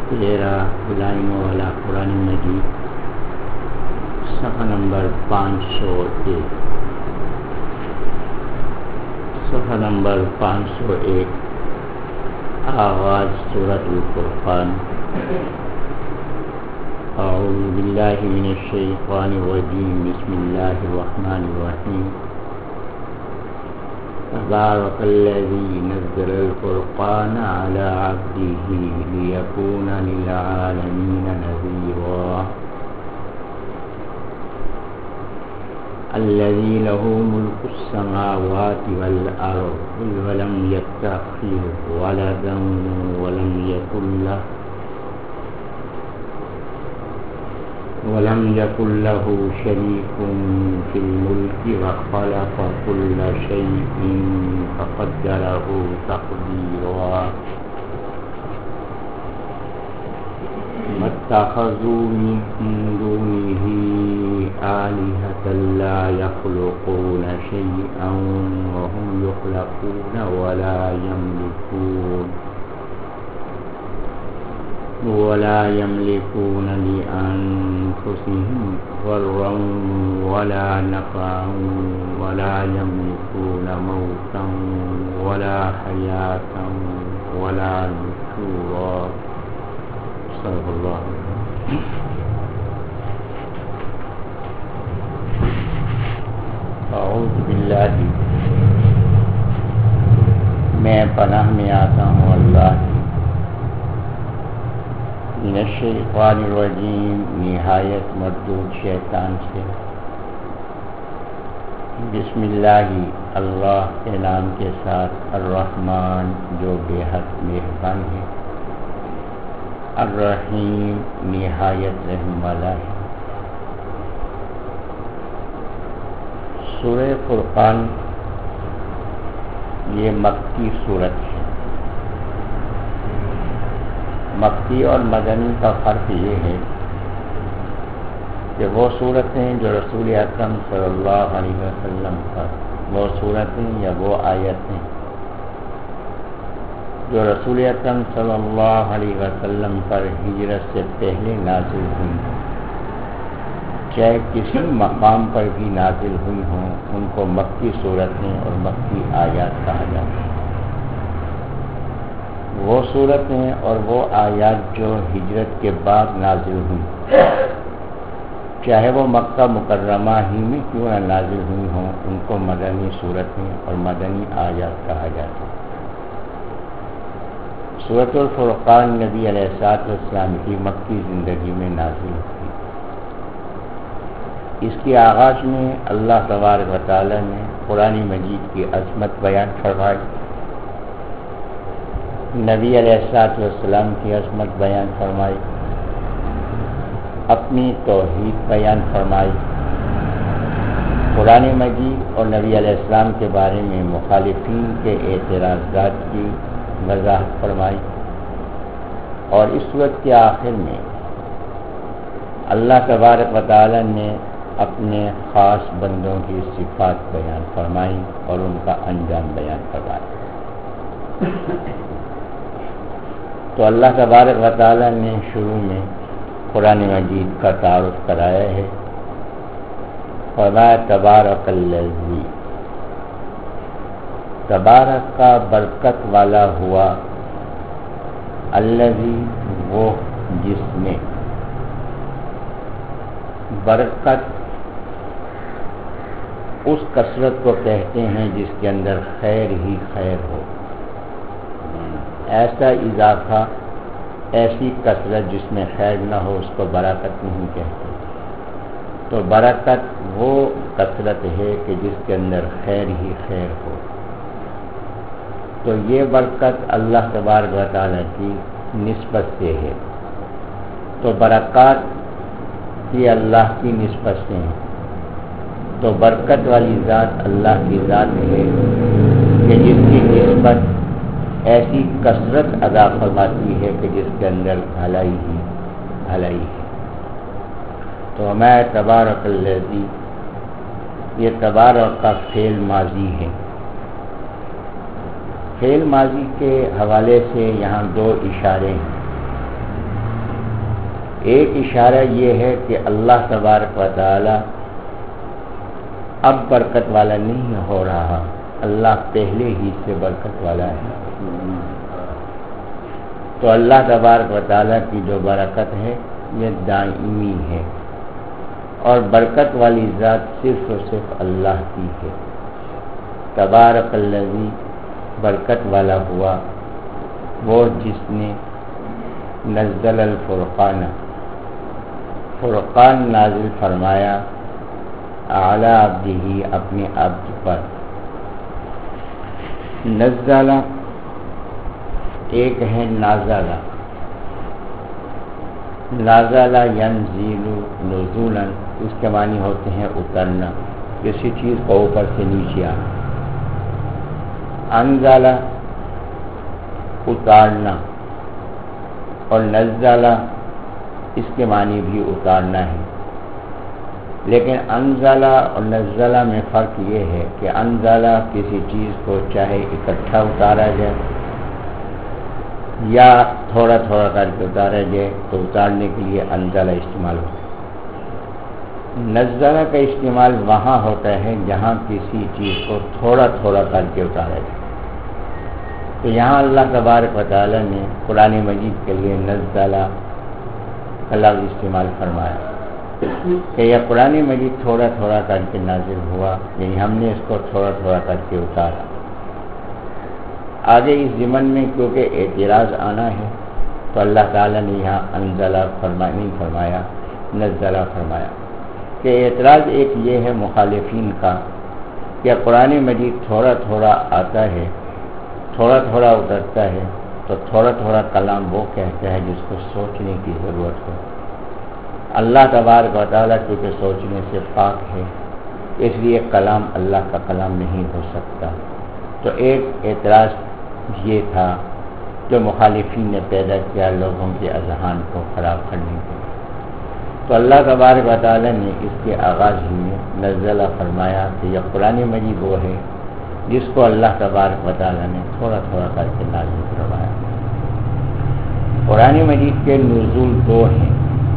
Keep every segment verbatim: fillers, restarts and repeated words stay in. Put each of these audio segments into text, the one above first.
تیرہ لائنوں والا قرآن مجید صفحہ نمبر پانچ سو ایک صفحہ نمبر پانچ سو ایک آغاز سورۃ الفرقان۔ اعوذ باللہ من الشیطان الرجیم، بسم اللہ الرحمن الرحیم۔ تبارک الذی نزل الفرقان علی عبدہ لیکون للعالمین نذیرا، الذی لہ ملک السماوات والارض ولم یتخذ ولدا ولم یکن لہ ولم يكن له شريك في الملك وخلق كل شيء فقدره تقديرا، ما اتخذوا من دونه آلهة لا يخلقون شيئا وهم يخلقون ولا يملكون ولا يملكون لأنفسهم ضرا ولا نفعا ولا يملكون موتا ولا حياة ولا نشورا۔ صدق اللہ۔ اعوذ باللہ، میں پناہ میں آتا ہوں اللہ من الشیطان الرجیم، نہایت مردود شیطان سے۔ بسم اللہ، اللہ کے نام کے ساتھ، الرحمن جو بے حد مہربان ہے، الرحیم نہایت رحم والا ہے۔ سورہ فرقان یہ مکی سورت ہے۔ مکی اور مدنی کا فرق یہ ہے کہ وہ صورتیں جو رسول اکرم صلی اللہ علیہ وسلم پر، وہ صورتیں یا وہ آیتیں جو رسول اکرم صلی اللہ علیہ وسلم پر ہجرت سے پہلے نازل ہوئی، چاہے کسی مقام پر بھی نازل ہوئی ہوں، ان کو مکی صورتیں اور مکی آیات کہا جاتا ہے۔ وہ صورتیں اور وہ آیات جو ہجرت کے بعد نازل ہوئی، چاہے وہ مکہ مکرمہ ہی میں کیوں نہ نازل ہوئی ہوں، ان کو مدنی صورتیں اور مدنی آیات کہا جاتا ہے۔ سورۃ الفرقان نبی علیہ الصلوۃ والسلام کی مکی زندگی میں نازل ہوئی۔ اس کے آغاز میں اللہ تبارک و تعالی نے قرآن مجید کی عظمت بیان فرمائی، نبی علیہ الصلوۃ والسلام کی عظمت بیان فرمائی، اپنی توحید بیان فرمائی، قرآن مجید اور نبی علیہ السلام کے بارے میں مخالفین کے اعتراضات کی وضاحت فرمائی، اور اس صورت کے آخر میں اللہ تبارک و تعالی نے اپنے خاص بندوں کی صفات بیان فرمائی اور ان کا انجام بیان فرمایا۔ تو اللہ تبارک و تعالی نے شروع میں قرآن مجید کا تعارف کرایا ہے، فرمایا تبارک الذی، تبارک کا برکت والا ہوا، الذی وہ جس میں، برکت اس کثرت کو کہتے ہیں جس کے اندر خیر ہی خیر ہو، ایسا اضافہ، ایسی کثرت جس میں خیر نہ ہو اس کو برکت نہیں کہتے۔ تو برکت وہ کثرت ہے کہ جس کے اندر خیر ہی خیر ہو۔ تو یہ برکت اللہ تبارک و تعالیٰ کی نسبت سے ہے، تو برکات یہ اللہ کی نسبت سے ہیں۔ تو برکت والی ذات اللہ کی ذات ہے کہ جس کی نسبت ایسی کثرت ادا فرماتی ہے کہ جس کے اندر بھلائی ہی بھلائی ہے۔ تو میں تبارک الذی، یہ تبارک کا فعل ماضی ہے۔ فعل ماضی کے حوالے سے یہاں دو اشارے ہیں۔ ایک اشارہ یہ ہے کہ اللہ تبارک و تعالی اب برکت والا نہیں ہو رہا، اللہ پہلے ہی سے برکت والا ہے۔ تو اللہ تبارک و تعالی کی جو برکت ہے یہ دائمی ہے، اور برکت والی ذات صرف اور صرف اللہ کی ہے۔ تبارک الذی، برکت والا ہوا وہ جس نے نزل الفرقان، فرقان نازل فرمایا اعلی عبدہ، اپنے عبد پر۔ نزل ایک ہے نازلہ، نازلہ ینزل نزولا، اس کے معنی ہوتے ہیں اترنا، کسی چیز کو اوپر سے نیچے آنا۔ انزلہ اتارنا، اور نزلہ اس کے معنی بھی اتارنا ہے۔ لیکن انزلہ اور نزلہ میں فرق یہ ہے کہ انزلہ کسی چیز کو چاہے اکٹھا اتارا جائے یا تھوڑا تھوڑا کر کے اتارا جائے تو اتارنے کے لیے انزلہ استعمال ہوتا ہے۔ نزلہ کا استعمال وہاں ہوتا ہے جہاں کسی چیز کو تھوڑا تھوڑا کر کے اتارا جائے۔ تو یہاں اللہ تبارک و تعالی نے قرآن مجید کے لیے نزلہ کا لفظ استعمال فرمایا کہ یہ قرآن مجید تھوڑا تھوڑا کر کے نازل ہوا، یعنی ہم نے اس کو تھوڑا تھوڑا کر کے اتارا۔ آگے اس ضمن میں کیونکہ اعتراض آنا ہے تو اللہ تعالیٰ نے یہاں انزلہ فرما نہیں فرمایا، نزلہ فرمایا، کہ اعتراض ایک یہ ہے مخالفین کا کہ قرآن مجید تھوڑا تھوڑا آتا ہے، تھوڑا تھوڑا اترتا ہے، تو تھوڑا تھوڑا کلام وہ کہتا ہے جس کو سوچنے کی ضرورت ہو۔ اللہ تبارک و تعالیٰ کیونکہ سوچنے سے پاک ہے، اس لیے کلام اللہ کا کلام نہیں ہو سکتا۔ تو ایک اعتراض یہ تھا جو مخالفین نے پیدا کیا لوگوں کے اذہان کو خراب کرنے کے لیے۔ تو اللہ تبارک و تعالیٰ نے اس کے آغاز ہی میں نزلہ فرمایا کہ یہ قرآن مجید وہ ہے جس کو اللہ تبارک و تعالیٰ نے تھوڑا تھوڑا کر کے نازل فرمایا۔ قرآن مجید کے نزول دو ہیں،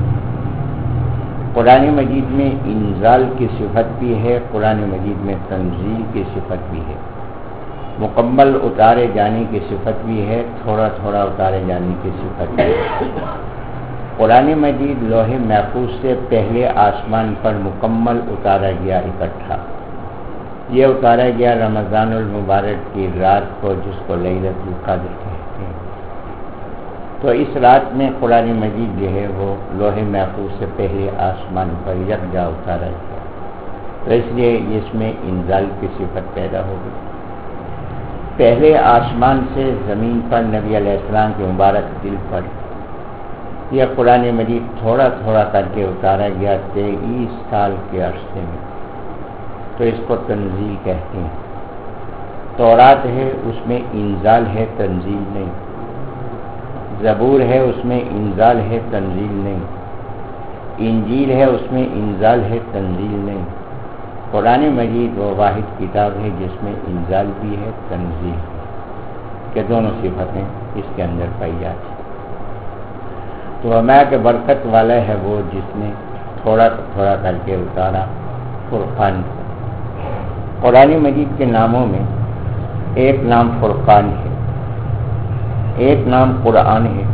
قرآن مجید میں انزال کی صفت بھی ہے، قرآن مجید میں تنزیل کی صفت بھی ہے، مکمل اتارے جانے کی صفت بھی ہے، تھوڑا تھوڑا اتارے جانے کی صفت بھی ہے۔ قرآن مجید لوح محفوظ سے پہلے آسمان پر مکمل اتارا گیا اکٹھا، یہ اتارا گیا رمضان المبارک کی رات کو جس کو لیلۃ القدر کہتے ہیں۔ تو اس رات میں قرآن مجید جو ہے وہ لوح محفوظ سے پہلے آسمان پر یکجا اتارا گیا، تو اس لیے اس میں انزال کی صفت پیدا ہو گئی۔ پہلے آسمان سے زمین پر نبی علیہ السلام کے مبارک دل پر یہ قرآن مجید تھوڑا تھوڑا کر کے اتارا گیا تیئیس سال کے عرصے میں، تو اس کو تنزیل کہتے ہیں۔ تورات ہے اس میں انزال ہے، تنزیل نہیں۔ زبور ہے اس میں انزال ہے، تنزیل نہیں۔ انجیل ہے اس میں انزال ہے، تنزیل نہیں۔ قرآن مجید وہ واحد کتاب ہے جس میں انزال بھی ہے، تنزیل ہے، کہ دونوں صفتیں اس کے اندر پائی جاتی۔ تو ہمارا کہ برکت والا ہے وہ جس نے تھوڑا تھوڑا کر کے اتارا فرقان کو۔ قرآن مجید کے ناموں میں ایک نام فرقان ہے، ایک نام قرآن ہے،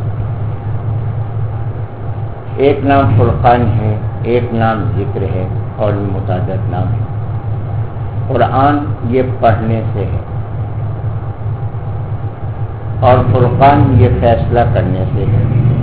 ایک نام فرقان ہے، ایک نام ذکر ہے، اور بھی متعدد نام ہے۔ قرآن یہ پڑھنے سے ہے، اور فرقان یہ فیصلہ کرنے سے ہے۔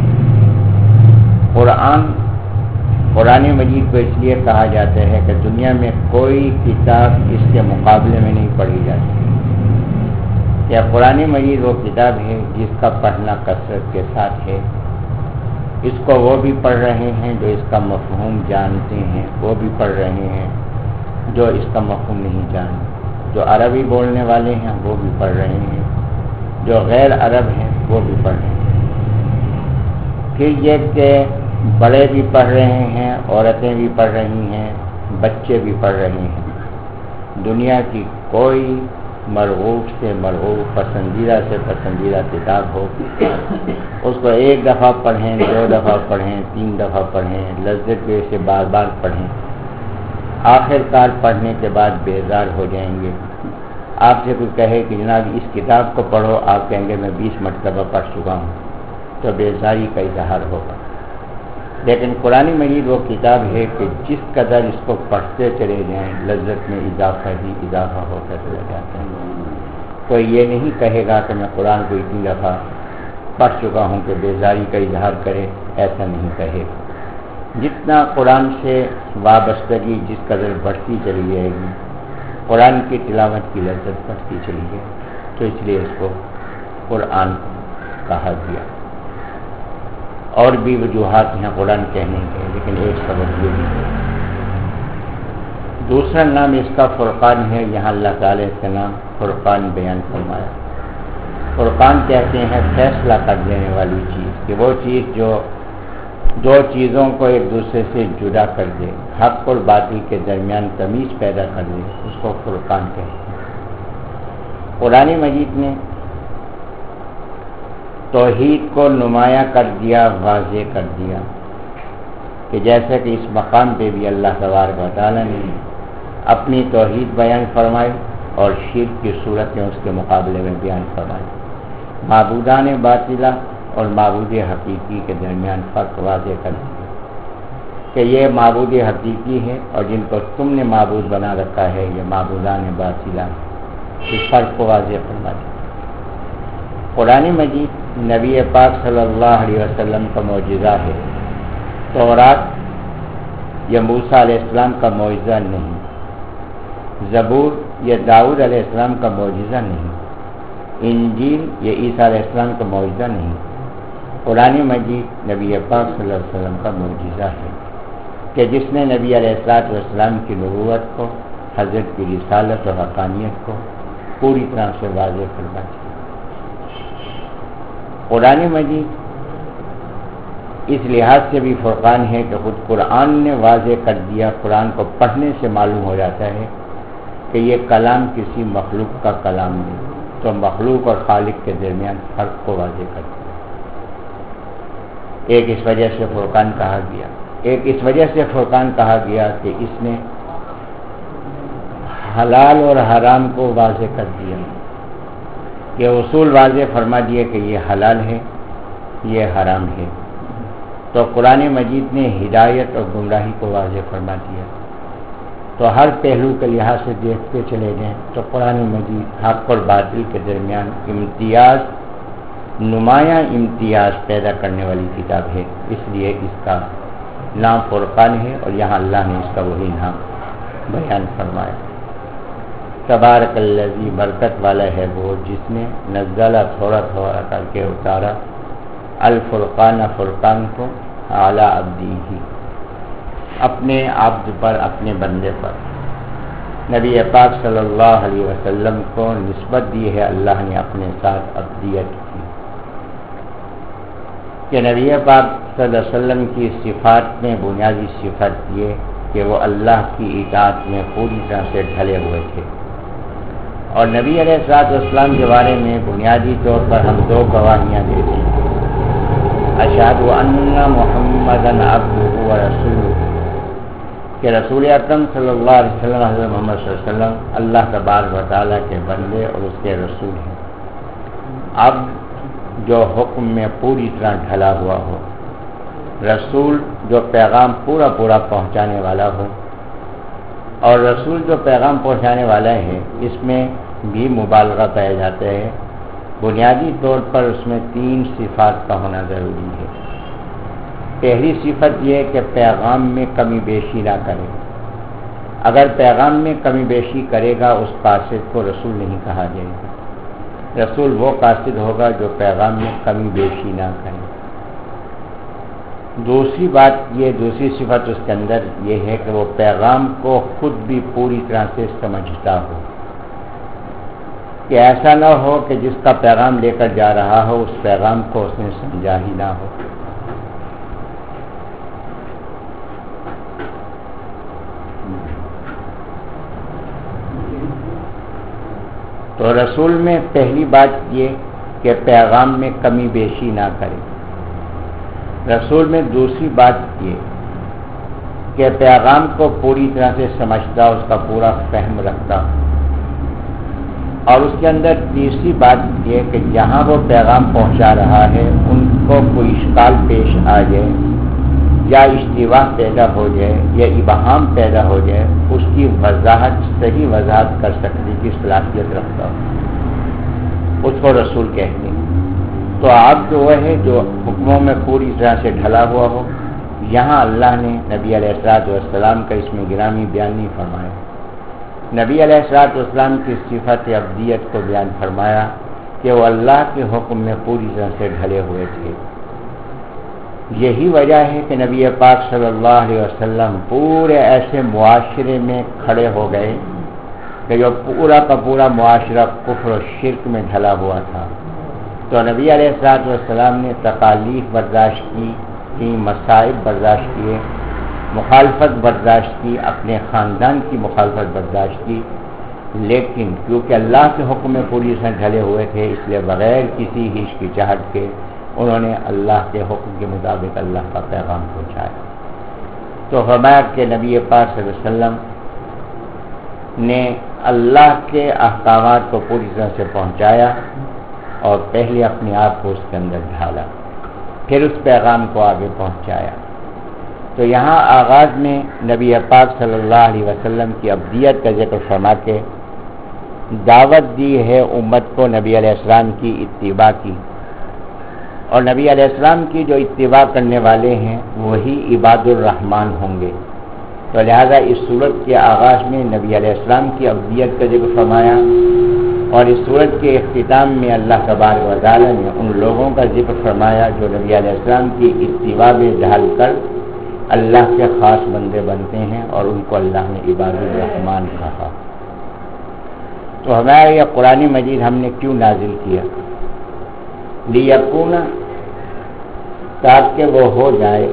قرآن قرآن مجید کو اس لیے کہا جاتا ہے کہ دنیا میں کوئی کتاب اس کے مقابلے میں نہیں پڑھی جاتی۔ یا قرآن مجید وہ کتاب ہے جس کا پڑھنا کثرت کے ساتھ ہے، اس کو وہ بھی پڑھ رہے ہیں جو اس کا مفہوم جانتے ہیں، وہ بھی پڑھ رہے ہیں جو اس کا مفہوم نہیں جانتے، جو عربی بولنے والے ہیں وہ بھی پڑھ رہے ہیں، جو غیر عرب ہیں وہ بھی پڑھ رہے ہیں۔ پھر یہ کہ بڑے بھی پڑھ رہے ہیں، عورتیں بھی پڑھ رہی ہیں، بچے بھی پڑھ رہے ہیں۔ دنیا کی کوئی مرغوب سے مرغوب، پسندیدہ سے پسندیدہ کتاب ہو، اس کو ایک دفعہ پڑھیں، دو دفعہ پڑھیں، تین دفعہ پڑھیں، لذت کے سے بار بار پڑھیں، آخر کار پڑھنے کے بعد بیزار ہو جائیں گے۔ آپ سے کوئی کہے کہ جناب اس کتاب کو پڑھو، آپ کہیں گے میں بیس مرتبہ پڑھ چکا ہوں، تو بیزاری کا اظہار ہوگا۔ لیکن قرآن مجید وہ کتاب ہے کہ جس قدر اس کو پڑھتے چلے جائیں لذت میں اضافہ ہی اضافہ ہوتا چلا جاتا ہے۔ کوئی یہ نہیں کہے گا کہ میں قرآن کو اتنی دفعہ پڑھ چکا ہوں کہ بیزاری کا اظہار کرے، ایسا نہیں کہے گا۔ جتنا قرآن سے وابستگی جس قدر بڑھتی چلی جائے گی، قرآن کی تلاوت کی لذت بڑھتی چلی جائے گی، تو اس لیے اس کو قرآن کہا گیا۔ اور بھی وجوہات ہیں قرآن کہنے کے، لیکن ایک سبب یہ بھی ہے۔ دوسرا نام اس کا فرقان ہے، یہاں اللہ تعالیٰ اس کا نام فرقان بیان فرمایا۔ فرقان کہتے ہیں فیصلہ کر دینے والی چیز، کہ وہ چیز جو دو چیزوں کو ایک دوسرے سے جدا کر دے، حق اور باطل کے درمیان تمیز پیدا کر دے، اس کو فرقان کہتے ہیں۔ قرآن مجید نے توحید کو نمایاں کر دیا، واضح کر دیا، کہ جیسے کہ اس مقام پہ بھی اللہ تبارک و تعالیٰ نے اپنی توحید بیان فرمائی اور شرک کی صورتیں اس کے مقابلے میں بیان فرمائی۔ معبودان باطلہ اور معبود حقیقی کے درمیان فرق واضح کر دیا کہ یہ معبود حقیقی ہے اور جن کو تم نے معبود بنا رکھا ہے یہ معبودان باطلہ، اس فرق کو واضح فرما دیا۔ قرآن مجید نبی پاک صلی اللہ علیہ وسلم کا معجزہ ہے، تورات یہ موسیٰ علیہ السلام کا معجزہ نہیں، زبور یہ داؤد علیہ السلام کا معجزہ نہیں، انجیل یہ عیسیٰ علیہ السلام کا معجزہ نہیں، قرآن مجید نبی پاک صلی اللہ علیہ وسلم کا معجزہ ہے، کہ جس نے نبی علیہ الصلوۃ والسلام کی نبوت کو، حضرت کی رسالت اور حقانیت کو پوری طرح سے واضح فرما دیا۔ قرآن مجید اس لحاظ سے بھی فرقان ہے کہ خود قرآن نے واضح کر دیا، قرآن کو پڑھنے سے معلوم ہو جاتا ہے کہ یہ کلام کسی مخلوق کا کلام نہیں، تو مخلوق اور خالق کے درمیان فرق کو واضح کر دیا۔ ایک اس وجہ سے فرقان کہا گیا، ایک اس وجہ سے فرقان کہا گیا کہ اس نے حلال اور حرام کو واضح کر دیا، یہ اصول واضح فرما دیے کہ یہ حلال ہے، یہ حرام ہے۔ تو قرآن مجید نے ہدایت اور گمراہی کو واضح فرما دیا۔ تو ہر پہلو کے لحاظ سے دیکھتے چلے جائیں تو قرآن مجید حق اور باطل کے درمیان امتیاز، نمایاں امتیاز پیدا کرنے والی کتاب ہے، اس لیے اس کا نام فرقان ہے، اور یہاں اللہ نے اس کا وہی نام بیان فرمایا۔ تبارک الذی، برکت والا ہے وہ جس نے نزلہ تھوڑا تھوڑا کر کے اتارا، الفرقان فرقان کو، اعلی عبدی، اپنے عبد پر، اپنے بندے پر۔ نبی پاک صلی اللہ علیہ وسلم کو نسبت دی ہے اللہ نے اپنے ساتھ عبدیت کی، کہ نبی پاک صلی اللہ علیہ وسلم کی صفات میں بنیادی صفت یہ کہ وہ اللہ کی اطاعت میں پوری طرح سے ڈھلے ہوئے تھے، اور نبی علیہ الصلوۃ والسلام کے بارے میں بنیادی طور پر ہم دو گواہیاں دیتے ہیں، اشہد ان محمدا عبدہ ورسولہ، کہ رسول اکرم صلی اللہ علیہ وسلم حضرت محمد صلی اللہ علیہ وسلم اللہ تبارک و تعالیٰ کے بندے اور اس کے رسول ہیں۔ اب جو حکم میں پوری طرح ڈھلا ہوا ہو، رسول جو پیغام پورا پورا پہنچانے والا ہو، اور رسول جو پیغام پہنچانے والا ہے اس میں بھی مبالغہ پایا جاتا ہے۔ بنیادی طور پر اس میں تین صفات کا ہونا ضروری ہے۔ پہلی صفت یہ کہ پیغام میں کمی بیشی نہ کرے، اگر پیغام میں کمی بیشی کرے گا اس قاصد کو رسول نہیں کہا جائے گا، رسول وہ قاصد ہوگا جو پیغام میں کمی بیشی نہ کرے۔ دوسری بات یہ، دوسری صفت اس کے اندر یہ ہے کہ وہ پیغام کو خود بھی پوری طرح سے سمجھتا ہو، کہ ایسا نہ ہو کہ جس کا پیغام لے کر جا رہا ہو اس پیغام کو اس نے سمجھا ہی نہ ہو۔ تو رسول میں پہلی بات یہ کہ پیغام میں کمی بیشی نہ کرے. رسول میں دوسری بات یہ کہ پیغام کو پوری طرح سے سمجھتا، اس کا پورا فہم رکھتا. اور اس کے اندر تیسری بات یہ کہ جہاں وہ پیغام پہنچا رہا ہے ان کو کوئی اشکال پیش آ جائے یا اشتباہ پیدا ہو جائے یا ابہام پیدا ہو جائے، اس کی وضاحت صحیح وضاحت کر سکنے کی صلاحیت رکھتا ہو، اس کو رسول کہتے ہیں. تو آپ جو وہ ہے جو حکموں میں پوری طرح سے ڈھلا ہوا ہو. یہاں اللہ نے نبی علیہ الصلوۃ والسلام کا اس میں گرامی بیان نہیں فرمایا. نبی علیہ الصلوۃ والسلام کی صفت عبدیت کو بیان فرمایا کہ وہ اللہ کے حکم میں پوری طرح سے ڈھلے ہوئے تھے. یہی وجہ ہے کہ نبی پاک صلی اللہ علیہ وسلم پورے ایسے معاشرے میں کھڑے ہو گئے کہ جو پورا کا پورا معاشرہ کفر و شرک میں ڈھلا ہوا تھا. تو نبی علیہ الصلوۃ والسلام نے تکالیف برداشت کی کی مصائب برداشت کیے، مخالفت برداشت کی، اپنے خاندان کی مخالفت برداشت کی، لیکن کیونکہ اللہ کے حکم میں پوری طرح ڈھلے ہوئے تھے اس لیے بغیر کسی ہچکچاہٹ کے انہوں نے اللہ کے حکم کے مطابق اللہ کا پیغام پہنچایا. تو فرمایا کہ نبی پاک صلی اللہ علیہ وسلم نے اللہ کے احکامات کو پوری طرح سے پہنچایا اور پہلے اپنے آپ کو اس کے اندر ڈھالا، پھر اس پیغام کو آگے پہنچایا. تو یہاں آغاز میں نبی پاک صلی اللہ علیہ وسلم کی عبدیت کا ذکر فرما کے دعوت دی ہے امت کو نبی علیہ السلام کی اتباع کی، اور نبی علیہ السلام کی جو اتباع کرنے والے ہیں وہی عباد الرحمن ہوں گے. تو لہذا اس صورت کے آغاز میں نبی علیہ السلام کی عبدیت کا ذکر فرمایا، اور اس صورت کے اختتام میں اللہ تبارک و تعالی نے ان لوگوں کا ذکر فرمایا جو نبی علیہ السلام کی اتباع میں ڈھال کر اللہ کے خاص بندے بنتے ہیں، اور ان کو اللہ نے عباد الرحمن کہا. تو ہمارا یہ قرآن مجید ہم نے کیوں نازل کیا؟ لیکون، تاکہ وہ ہو جائے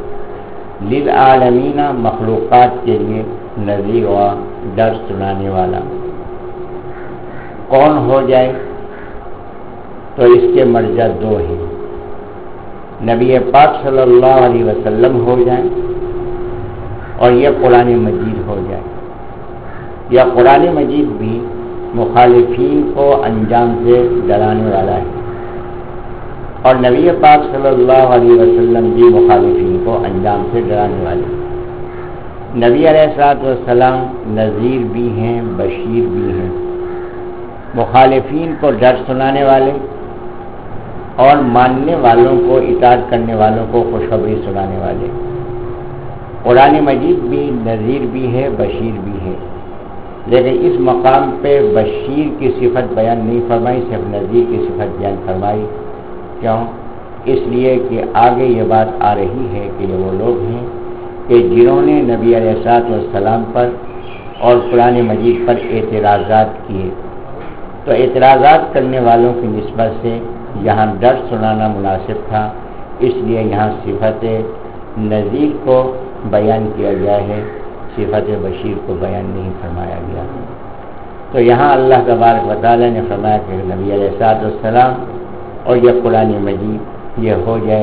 للعالمین، مخلوقات کے لیے نذیر و ڈر سنانے والا. کون ہو جائے؟ تو اس کے مرجع دو ہیں، نبی پاک صلی اللہ علیہ وسلم ہو جائیں اور یہ قرآن مجید ہو جائے. یا قرآن مجید بھی مخالفین کو انجام سے ڈرانے والا ہے، اور نبی پاک صلی اللہ علیہ وسلم بھی مخالفین کو انجام سے ڈرانے والے. نبی علیہ الصلوۃ والسلام نذیر بھی ہیں، بشیر بھی ہیں، مخالفین کو ڈر سنانے والے اور ماننے والوں کو، اطاعت کرنے والوں کو خوشخبری سنانے والے. قرآن مجید بھی نذیر بھی ہے، بشیر بھی ہے، لیکن اس مقام پہ بشیر کی صفت بیان نہیں فرمائی، صرف نذیر کی صفت بیان فرمائی. کیوں؟ اس لیے کہ آگے یہ بات آ رہی ہے کہ یہ وہ لوگ ہیں کہ جنہوں نے نبی علیہ الصلوۃ والسلام پر اور قرآن مجید پر اعتراضات کیے. تو اعتراضات کرنے والوں کی نسبت سے یہاں ڈر سنانا مناسب تھا، اس لیے یہاں صفت نذیر کو بیان کیا گیا ہے، صفت بشیر کو بیان نہیں فرمایا گیا. تو یہاں اللہ تبارک و تعالی نے فرمایا کہ نبی علیہ الصلوۃ والسلام اور یہ قرآن مجید یہ ہو جائے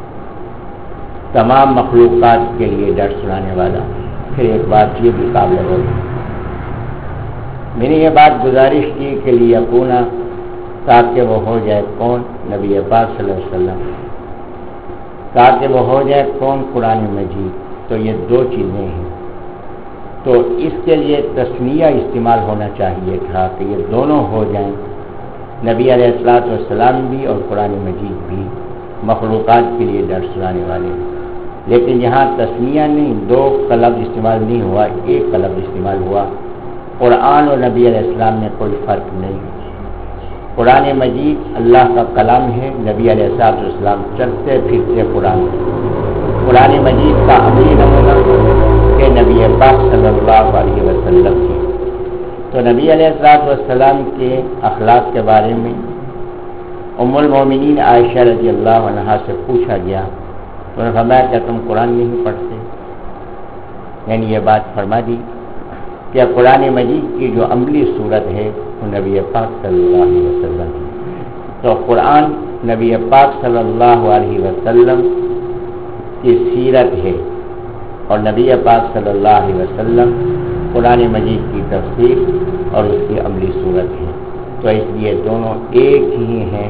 تمام مخلوقات کے لیے ڈر سنانے والا. پھر ایک بات یہ بھی قابل ہو، میں نے یہ بات گزارش کی کہ لیکون، تاکہ وہ ہو جائے کون؟ نبی پاک صلی اللہ علیہ وسلم. تاکہ وہ ہو جائے کون؟ قرآن مجید. تو یہ دو چیزیں ہیں، تو اس کے لیے تسنیہ استعمال ہونا چاہیے تھا کہ یہ دونوں ہو جائیں، نبی علیہ الصلوۃ والسلام بھی اور قرآن مجید بھی مخلوقات کے لیے ڈر سنانے والے. لیکن یہاں تسنیہ نہیں، دو کا لفظ استعمال نہیں ہوا، ایک کا لفظ استعمال ہوا. قرآن اور نبی علیہ السلام میں کوئی فرق نہیں. قرآن مجید اللہ کا کلام ہے، نبی علیہ الصلوۃ والسلام چلتے پھرتے قرآن. قرآن مجید کا عملی نمونہ کہ نبی پاک صلی اللہ علیہ وسلم کی. تو نبی علیہ الصلوۃ والسلام کے اخلاق کے بارے میں ام المومنین عائشہ رضی اللہ عنہا سے پوچھا گیا، تو انہوں نے فرمایا کہ تم قرآن نہیں پڑھتے؟ یعنی یہ بات فرما دی کہ قرآن مجید کی جو عملی صورت ہے وہ نبی پاک صلی اللہ علیہ وسلم ہے. تو قرآن نبی پاک صلی اللہ علیہ وسلم کی سیرت ہے اور نبی پاک صلی اللہ علیہ وسلم قرآن مجید کی تفسیر اور اس کی عملی صورت ہے. تو اس لیے دونوں ایک ہی ہیں،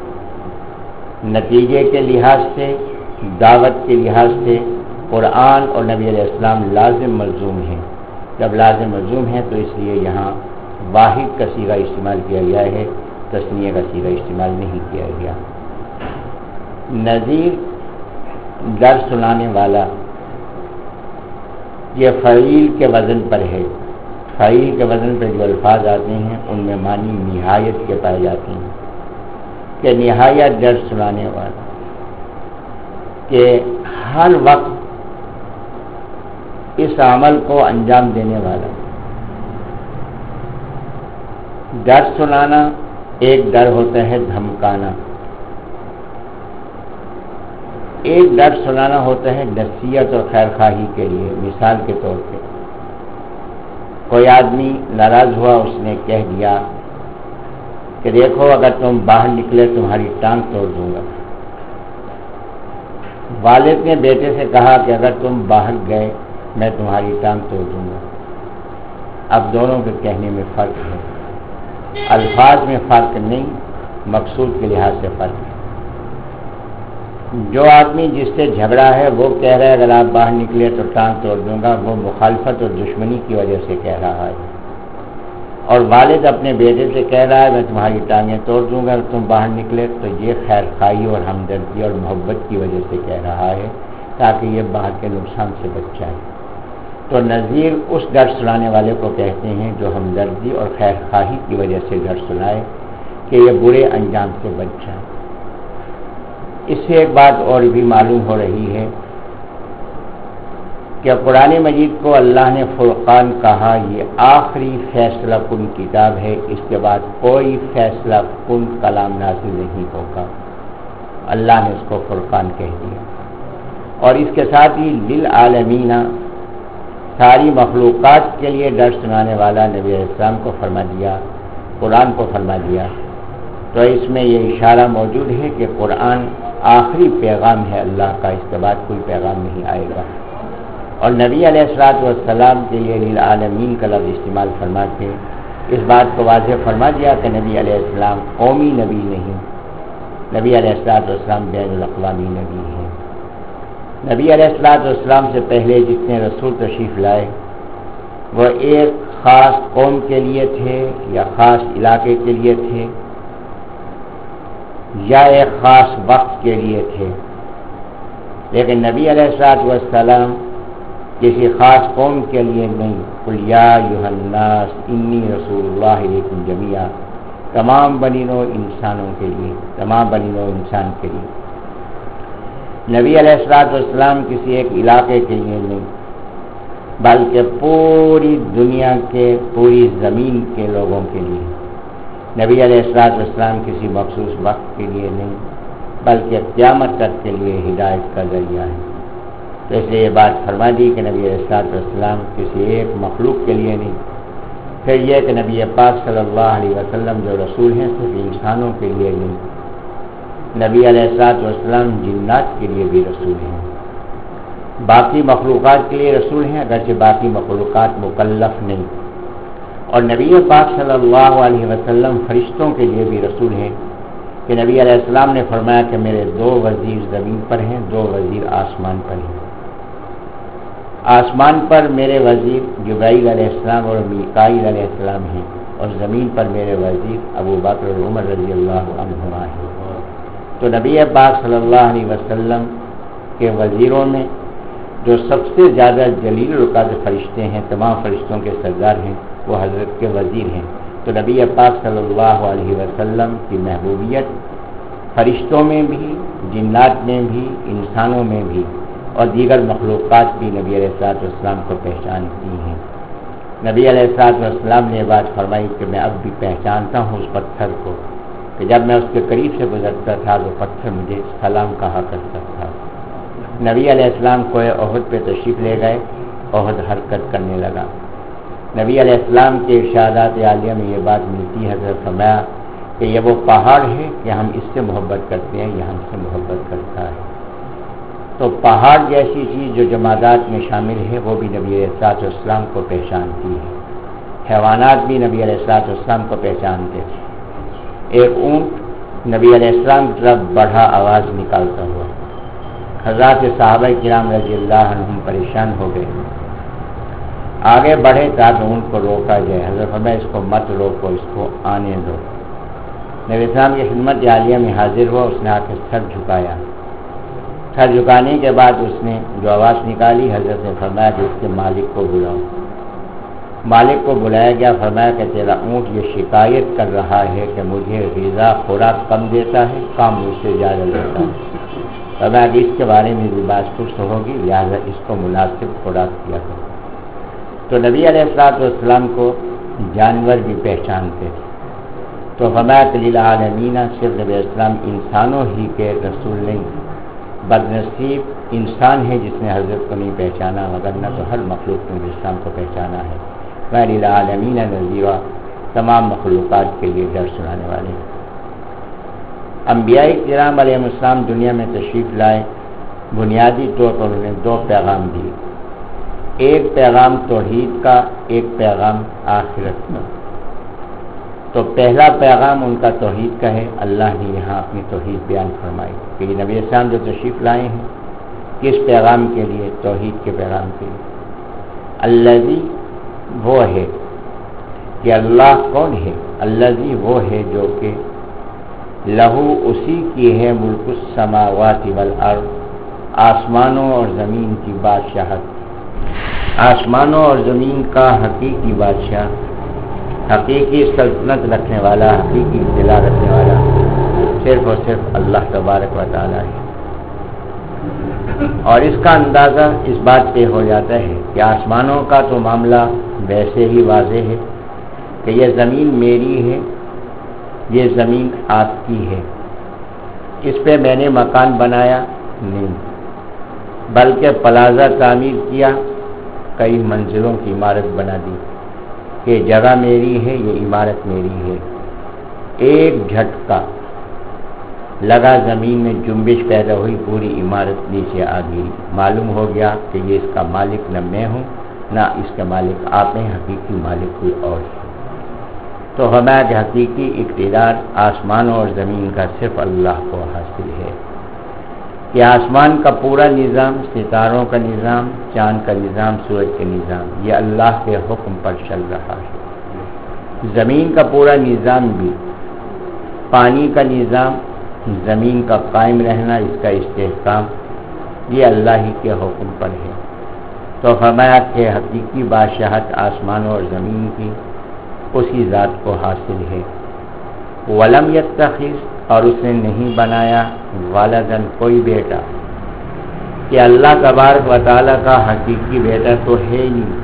نتیجے کے لحاظ سے، دعوت کے لحاظ سے قرآن اور نبی علیہ السلام لازم ملزوم ہیں. جب لازم ملزوم ہیں تو اس لیے یہاں واحد کا صیغہ استعمال کیا گیا ہے، تثنیہ کا صیغہ استعمال نہیں کیا گیا. نذیر ڈر سنانے والا، یہ فعیل کے وزن پر ہے. فعیل کے وزن پر جو الفاظ آتے ہیں ان میں معنی نہایت کے پائے جاتے ہیں کہ نہایت ڈر سنانے والا، کہ ہر وقت اس عمل کو انجام دینے والا. ڈر سنانا ایک ڈر ہوتا ہے دھمکانا، ایک ڈر سنانا ہوتا ہے نصیحت اور خیر خواہی کے لیے. مثال کے طور پہ کوئی آدمی ناراض ہوا، اس نے کہہ دیا کہ دیکھو اگر تم باہر نکلے تمہاری ٹانگ توڑ دوں گا. والد نے بیٹے سے کہا کہ اگر تم باہر گئے میں تمہاری ٹانگ توڑ دوں گا. اب دونوں کے کہنے میں فرق ہے، الفاظ میں فرق نہیں، مقصود کے لحاظ سے فرق ہے. جو آدمی جس سے جھگڑا ہے وہ کہہ رہا ہے اگر آپ باہر نکلے تو ٹانگ توڑ دوں گا، وہ مخالفت اور دشمنی کی وجہ سے کہہ رہا ہے. اور والد اپنے بیٹے سے کہہ رہا ہے میں تمہاری ٹانگیں توڑ دوں گا تم باہر نکلے، تو یہ خیر خواہی اور ہمدردی اور محبت کی وجہ سے کہہ رہا ہے تاکہ یہ باہر کے نقصان سے بچ جائے. تو نذیر اس ڈر سنانے والے کو کہتے ہیں جو ہمدردی اور خیر خواہی کی وجہ سے ڈر سنائے کہ یہ برے انجام سے بچ جائے. اس سے ایک بات اور بھی معلوم ہو رہی ہے کہ قرآن مجید کو اللہ نے فرقان کہا، یہ آخری فیصلہ کن کتاب ہے، اس کے بعد کوئی فیصلہ کن کلام نازل نہیں ہوگا. اللہ نے اس کو فرقان کہہ دیا. اور اس کے ساتھ ہی للعالمین، ساری مخلوقات کے لیے ڈر سنانے والا نبی علیہ السلام کو فرما دیا، قرآن کو فرما دیا. تو اس میں یہ اشارہ موجود ہے کہ قرآن آخری پیغام ہے اللہ کا، اس کے بعد کوئی پیغام نہیں آئے گا. اور نبی علیہ الصلوۃ والسلام کے لیے للعالمین کا لفظ استعمال فرما کے اس بات کو واضح فرما دیا کہ نبی علیہ السلام قومی نبی نہیں، نبی علیہ الصلوۃ والسلام بین الاقوامی نبی ہیں. نبی علیہ الصلوۃ والسلام سے پہلے جتنے رسول تشریف لائے وہ ایک خاص قوم کے لیے تھے یا خاص علاقے کے لیے تھے یا ایک خاص وقت کے لیے تھے. لیکن نبی علیہ الصلوۃ والسلام کسی خاص قوم کے لیے نہیں. قل یا ایھا الناس انی رسول اللہ الیکم جمیعا، تمام بنی نوع انسانوں کے لیے، تمام بنی نوع انسان کے لیے. نبی علیہ الصلوۃ والسلام کسی ایک علاقے کے لیے نہیں، بلکہ پوری دنیا کے، پوری زمین کے لوگوں کے لیے. نبی علیہ الصلوۃ والسلام کسی مخصوص وقت کے لیے نہیں، بلکہ قیامت تک کے لیے ہدایت کا ذریعہ ہے. تو اس لیے یہ بات فرما دی کہ نبی علیہ الصلوۃ والسلام کسی ایک مخلوق کے لیے نہیں. پھر یہ کہ نبی پاک صلی اللہ علیہ وسلم جو رسول ہیں صرف انسانوں کے لیے نہیں، نبی علیہ الصلوۃ والسلام جنات کے لیے بھی رسول ہیں، باقی مخلوقات کے لیے رسول ہیں، اگرچہ باقی مخلوقات مکلف نہیں. اور نبی پاک صلی اللہ علیہ وسلم فرشتوں کے لیے بھی رسول ہیں کہ نبی علیہ السلام نے فرمایا کہ میرے دو وزیر زمین پر ہیں، دو وزیر آسمان پر ہیں. آسمان پر میرے وزیر جبرائیل علیہ السلام اور میکائیل علیہ السلام ہیں، اور زمین پر میرے وزیر ابو بکر اور عمر رضی اللہ عنہما ہیں. تو نبی پاک صلی اللہ علیہ وسلم کے وزیروں میں جو سب سے زیادہ جلیل القدر فرشتے ہیں، تمام فرشتوں کے سردار ہیں، وہ حضرت کے وزیر ہیں. تو نبی پاک صلی اللہ علیہ وسلم کی محبوبیت فرشتوں میں بھی، جنات میں بھی، انسانوں میں بھی اور دیگر مخلوقات بھی نبی علیہ الصلوۃ والسلام کو پہچانتی ہیں. نبی علیہ الصلوۃ والسلام نے بات فرمائی کہ میں اب بھی پہچانتا ہوں اس پتھر کو کہ جب میں اس کے قریب سے گزرتا تھا تو پتھر مجھے سلام کہا کرتا تھا. نبی علیہ السلام کو احد پہ تشریف لے گئے، احد حرکت کرنے لگا. نبی علیہ السلام کے ارشادات عالیہ میں یہ بات ملتی ہے، حضرت فرمایا کہ یہ وہ پہاڑ ہے کہ ہم اس سے محبت کرتے ہیں، یہ ہم سے محبت کرتا ہے۔ تو پہاڑ جیسی چیز جو جمادات میں شامل ہے وہ بھی نبی علیہ الصلوۃ والسلام کو پہچانتی ہے، حیوانات بھی نبی علیہ الصلوۃ والسلام کو پہچانتے تھے۔ ایک اونٹ نبی علیہ السلام کی طرف بڑھا آواز نکالتا ہوا، حضرات صحابہ کرام رضی اللہ عنہم پریشان ہو گئے، آگے بڑھے تاکہ اونٹ کو روکا جائے۔ حضرت فرمایا اس کو مت روکو، اس کو آنے دو۔ نبی السلام کی خدمت عالیہ میں حاضر ہوا، اس نے آ کے سر جھکایا، سر جھکانے کے بعد اس نے جو آواز نکالی، حضرت نے فرمایا کہ اس کے مالک کو بلاؤ۔ مالک کو بلایا گیا، فرمایا کہ تیرا اونٹ یہ شکایت کر رہا ہے کہ مجھے غذا خوراک کم دیتا ہے، کام مجھ سے زیادہ دیتا ہے۔ فرمایا کہ اس کے بارے میں بھی بات پرس ہوگی، لہٰذا اس کو مناسب خوراک کیا کرو۔ تو نبی علیہ الصلوۃ والسلام کو جانور بھی پہچانتے تھے، تو فرمایا کہ للعالمین، صرف نبی علیہ السلام انسانوں ہی کے رسول نہیں، بدنصیب انسان ہے جس نے حضرت کو نہیں پہچانا، وگرنہ تو ہر مخلوق نے نبی السلام کو پہچانا ہے۔ میں للعالمین نذیرا، تمام مخلوقات کے لیے ڈر سنانے والے۔ انبیاء کرام علیہ السلام دنیا میں تشریف لائے، بنیادی طور پر انہیں دو پیغام دیے، ایک پیغام توحید کا، ایک پیغام آخرت کا۔ تو پہلا پیغام ان کا توحید کا ہے، اللہ نے یہاں اپنی توحید بیان فرمائی کہ یہ نبی اسلام جو تشریف لائے ہیں کس پیغام کے لیے؟ توحید کے پیغام کے لیے۔ الذی وہ ہے کہ اللہ کون ہے؟ الذی وہ ہے جو کہ لہو اسی کی ہے ملک السماوات والارض، آسمانوں اور زمین کی بادشاہت، آسمانوں اور زمین کا حقیقی بادشاہ، حقیقی سلطنت رکھنے والا، حقیقی اطلاع رکھنے والا صرف اور صرف اللہ تبارک و تعالی ہے۔ اور اس کا اندازہ اس بات پہ ہو جاتا ہے کہ آسمانوں کا تو معاملہ ویسے ہی واضح ہے کہ یہ زمین میری ہے، یہ زمین آپ کی ہے، اس پہ میں نے مکان بنایا نہیں، بلکہ پلازہ تعمیر کیا، کئی منزلوں کی عمارت بنا دی کہ جگہ میری ہے، یہ عمارت میری ہے۔ ایک جھٹکا لگا، زمین میں جنبش پیدا ہوئی، پوری عمارت نیچے آ گئی، معلوم ہو گیا کہ یہ اس کا مالک نہ میں ہوں نہ اس کے مالک آپ ہیں، حقیقی مالک کوئی اور ہے۔ تو ہمیں کہ حقیقی اقتدار آسمانوں اور زمین کا صرف اللہ کو حاصل ہے، کہ آسمان کا پورا نظام، ستاروں کا نظام، چاند کا نظام، سورج کا نظام، یہ اللہ کے حکم پر چل رہا ہے۔ زمین کا پورا نظام بھی، پانی کا نظام، زمین کا قائم رہنا، اس کا استحکام، یہ اللہ ہی کے حکم پر ہے۔ تو فرمایا کہ حقیقی بادشاہت آسمانوں اور زمین کی اسی ذات کو حاصل ہے۔ ولم یتخذ، اور اس نے نہیں بنایا، والدن کوئی بیٹا، کہ اللہ تبارک و تعالیٰ کا حقیقی بیٹا تو ہے ہی نہیں۔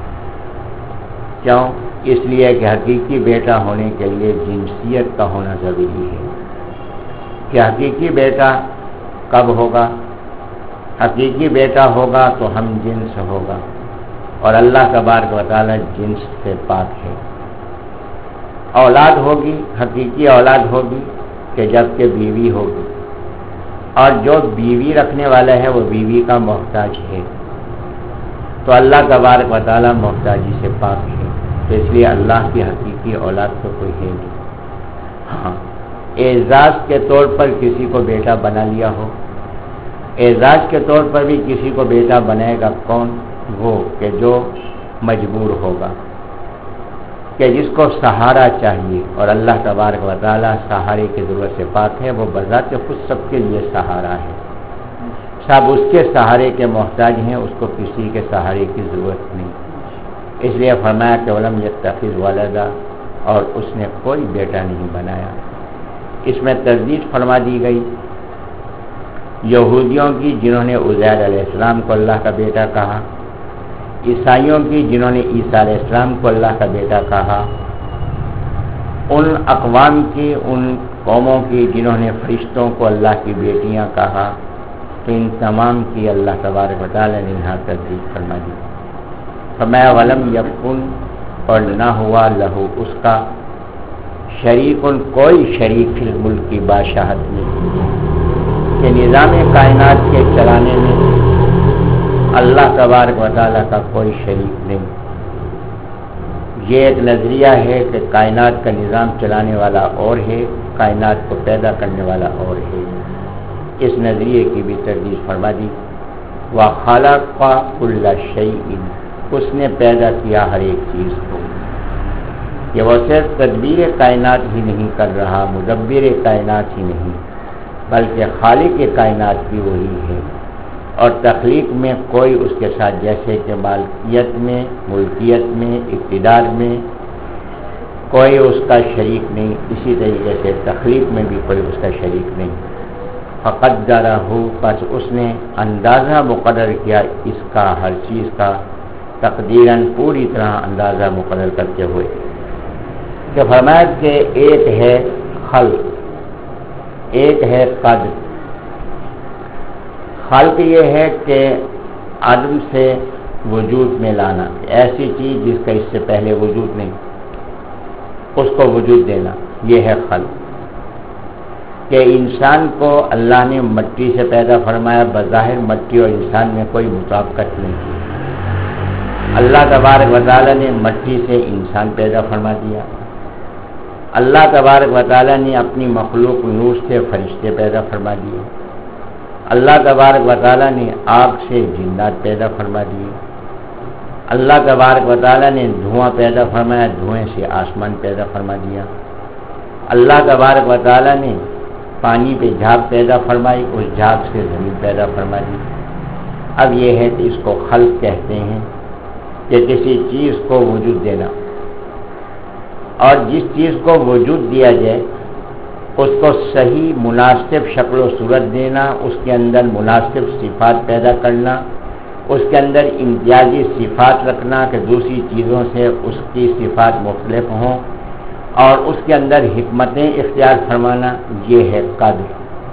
کیوں؟ اس لیے کہ حقیقی بیٹا ہونے کے لیے جنسیت کا ہونا ضروری ہے، کہ حقیقی بیٹا کب ہوگا؟ حقیقی بیٹا ہوگا تو ہم جنس ہوگا، اور اللہ تبارک و تعالیٰ جنس سے پاک ہے۔ اولاد ہوگی، حقیقی اولاد ہوگی کہ جب کہ بیوی ہوگی، اور جو بیوی رکھنے والا ہے وہ بیوی کا محتاج ہے، تو اللہ تبارک و تعالیٰ محتاجی سے پاک ہے، تو اس لیے اللہ کی حقیقی اولاد تو کوئی ہے نہیں۔ ہاں، اعزاز کے طور پر کسی کو بیٹا بنا لیا ہو، اعزاز کے طور پر بھی کسی کو بیٹا بنائے گا کون؟ وہ کہ جو مجبور ہوگا، کہ جس کو سہارا چاہیے، اور اللہ تبارک و تعالیٰ سہارے کی ضرورت سے پاک ہے، وہ بذات خود سب کے لیے سہارا ہے، سب اس کے سہارے کے محتاج ہیں، اس کو کسی کے سہارے کی ضرورت نہیں۔ اس لیے فرمایا کہ ولم یتخذ ولدا، اور اس نے کوئی بیٹا نہیں بنایا۔ اس میں تردید فرما دی گئی یہودیوں کی جنہوں نے عزیر علیہ السلام کو اللہ کا بیٹا کہا، عیسائیوں کی جنہوں نے عیسیٰ علیہ السلام کو اللہ کا بیٹا کہا، ان اقوام کی، ان قوموں کی جنہوں نے فرشتوں کو اللہ کی بیٹیاں کہا، تو ان تمام کی اللہ تبارک و تعالیٰ نے یہاں تردید فرما دی۔ فرمایا ولم یکن، اور نہ ہوا لہو اس کا شریک کوئی شریک فی الملک کی بادشاہت میں، کہ نظام کائنات کے چلانے میں اللہ تبارک و تعالیٰ کا کوئی شریک نہیں۔ یہ ایک نظریہ ہے کہ کائنات کا نظام چلانے والا اور ہے، کائنات کو پیدا کرنے والا اور ہے۔ اس نظریے کی بھی تردید فرما دی۔ وَخَلَقَ كُلَّ شَيْءٍ، اس نے پیدا کیا ہر ایک چیز کو۔ یہ وہ صرف تدبیر کائنات ہی نہیں کر رہا، مدبر کائنات ہی نہیں، بلکہ خالق کائنات بھی وہی ہے، اور تخلیق میں کوئی اس کے ساتھ، جیسے کہ مالکیت میں، ملکیت میں، اقتدار میں کوئی اس کا شریک نہیں، اسی طریقے سے تخلیق میں بھی کوئی اس کا شریک نہیں۔ فقدرہ، پس اس نے اندازہ مقرر کیا اس کا، ہر چیز کا، تقدیراً پوری طرح اندازہ مقرر کرتے ہوئے، کہ فرمایا کہ ایک ہے خلق، ایک ہے قدر۔ خلق یہ ہے کہ عدم سے وجود میں لانا، ایسی چیز جس کا اس سے پہلے وجود نہیں، اس کو وجود دینا، یہ ہے خلق۔ کہ انسان کو اللہ نے مٹی سے پیدا فرمایا، بظاہر مٹی اور انسان میں کوئی مطابقت نہیں، اللہ تبارک و تعالیٰ نے مٹی سے انسان پیدا فرما دیا، اللہ تبارک و تعالیٰ نے اپنی مخلوق نور سے فرشتے پیدا فرما دیے، اللہ تبارک و تعالیٰ نے آگ سے جنات پیدا فرما دیے، اللہ تبارک و تعالیٰ نے دھواں پیدا فرمایا، دھوئیں سے آسمان پیدا فرما دیا، اللہ تبارک و تعالیٰ نے پانی پہ جھاگ پیدا فرمائی، اس جھاگ سے زمین پیدا فرما دی۔ اب یہ ہے کہ اس کو خلق کہتے ہیں، کہ کسی چیز کو وجود دینا، اور جس چیز کو وجود دیا جائے اس کو صحیح مناسب شکل و صورت دینا، اس کے اندر مناسب صفات پیدا کرنا، اس کے اندر امتیازی صفات رکھنا کہ دوسری چیزوں سے اس کی صفات مختلف ہوں، اور اس کے اندر حکمتیں اختیار فرمانا، یہ ہے قدر۔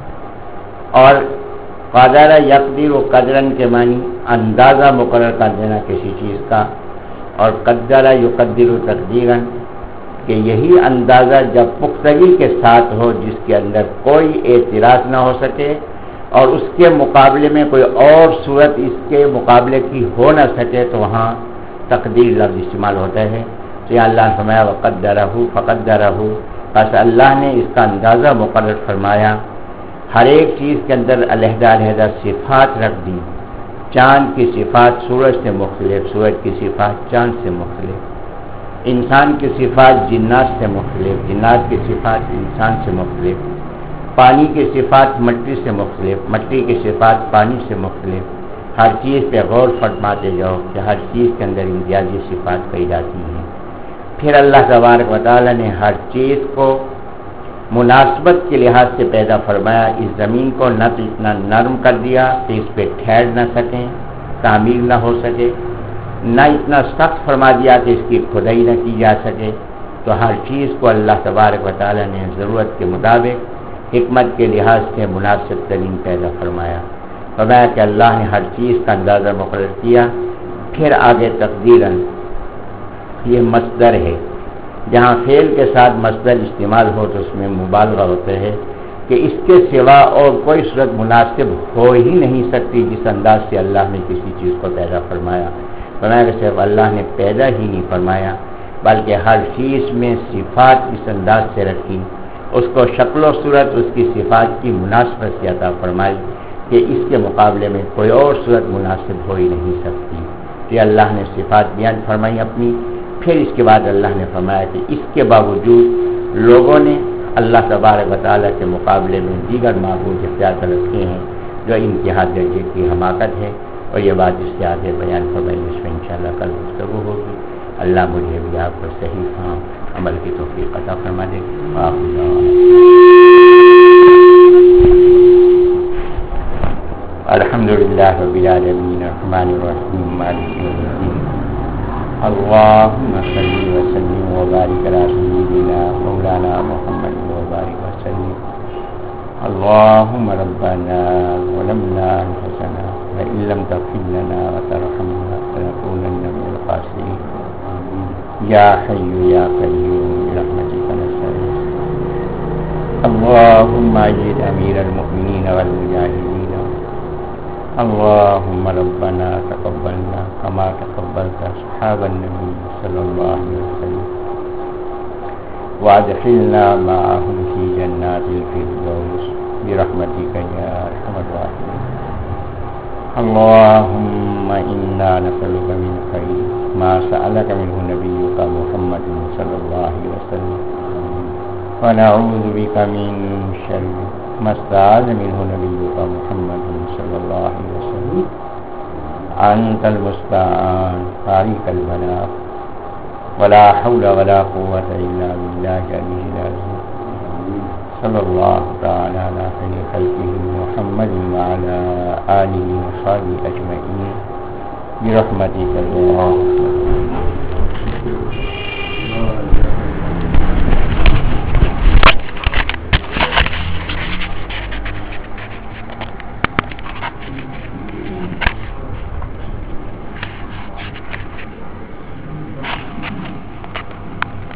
اور قدر یقدر و قدرن کے معنی اندازہ مقرر کر دینا کسی چیز کا، اور قدر یقدر تقدیرن، کہ یہی اندازہ جب پختگی کے ساتھ ہو، جس کے اندر کوئی اعتراض نہ ہو سکے، اور اس کے مقابلے میں کوئی اور صورت اس کے مقابلے کی ہو نہ سکے، تو وہاں تقدیر لفظ استعمال ہوتا ہے۔ تو یہ اللہ نے فرمایا وقدرہ فقدرہ، بس اللہ نے اس کا اندازہ مقرر فرمایا، ہر ایک چیز کے اندر علیحدہ علیحدہ صفات رکھ دی، چاند کی صفات سورج سے مختلف، سورج کی صفات چاند سے مختلف، انسان کی صفات جنات سے مختلف، جنات کی صفات انسان سے مختلف، پانی کی صفات مٹی سے مختلف، مٹی کی صفات پانی سے مختلف۔ ہر چیز پہ غور فرماتے جاؤ کہ ہر چیز کے اندر امتیازی صفات پائی جاتی ہیں۔ پھر اللہ تبارک و تعالیٰ نے ہر چیز کو مناسبت کے لحاظ سے پیدا فرمایا، اس زمین کو نہ تو اتنا نرم کر دیا کہ اس پہ ٹھہر نہ سکیں، تعمیر نہ ہو سکے، نہ اتنا سخت فرما دیا کہ اس کی کھدائی نہ کی جا سکے، تو ہر چیز کو اللہ تبارک و تعالیٰ نے ضرورت کے مطابق حکمت کے لحاظ سے مناسب ترین پیدا فرمایا۔ فرمایا کہ اللہ نے ہر چیز کا اندازہ مقرر کیا۔ پھر آگے تقدیراً، یہ مصدر ہے، جہاں فعل کے ساتھ مصدر استعمال ہو تو اس میں مبالغہ ہوتا ہے کہ اس کے سوا اور کوئی صورت مناسب ہو ہی نہیں سکتی جس انداز سے اللہ نے کسی چیز کو پیدا فرمایا۔ فرمایا کہ صرف اللہ نے پیدا ہی نہیں فرمایا، بلکہ ہر چیز میں صفات اس انداز سے رکھی، اس کو شکل و صورت اس کی صفات کی مناسبت سے عطا فرمائی کہ اس کے مقابلے میں کوئی اور صورت مناسب ہو ہی نہیں سکتی۔ کہ اللہ نے صفات بیان فرمائی اپنی، پھر اس کے بعد اللہ نے فرمایا کہ اس کے باوجود لوگوں نے اللہ تبارک و تعالیٰ کے مقابلے میں دیگر معبود اختیار کر رکھے ہیں جو انتہا درجے کی حماقت ہے، اور یہ بات اس سے آگے بیان فرمائی، اس میں انشاءاللہ کل گفتگو ہوگی۔ اللہ مجھے بھی آپ کو صحیح فہم عمل کی توفیق عطا فرما دے۔ الحمدللہ رب العالمین الرحمن الرحیم مالک یوم الدین، اللہم صلی وسلم وبارک علی سیدنا مولانا محمد وبارک وسلم۔ اللہم ربنا ظلمنا انفسنا وإن لم تغفر لنا وترحمنا لنكونن من الخاسرين یا حی یا قیوم برحمتک نستغیث اللهم اجد امیر المؤمنین والمجاہدین اللهم ربنا تقبلنا كما تقبلت اصحاب النبي صلی اللہ علیہ وسلم وادخلنا معهم في جنات الفردوس برحمتك يا ارحم الراحمين اللهم انا نسألك من خير ما سألك منه نبيك محمد صلى الله عليه وسلم ونعوذ بك من شر ما استعاذ منه نبيك محمد صلى الله عليه وسلم أنت المستعان عليك البلاغ ولا حول ولا قوة إلا بالله العلي العظيم صلى الله تعالى على خير خلقه محمد وعلى آله وصحبه أجمعين برحمتك يا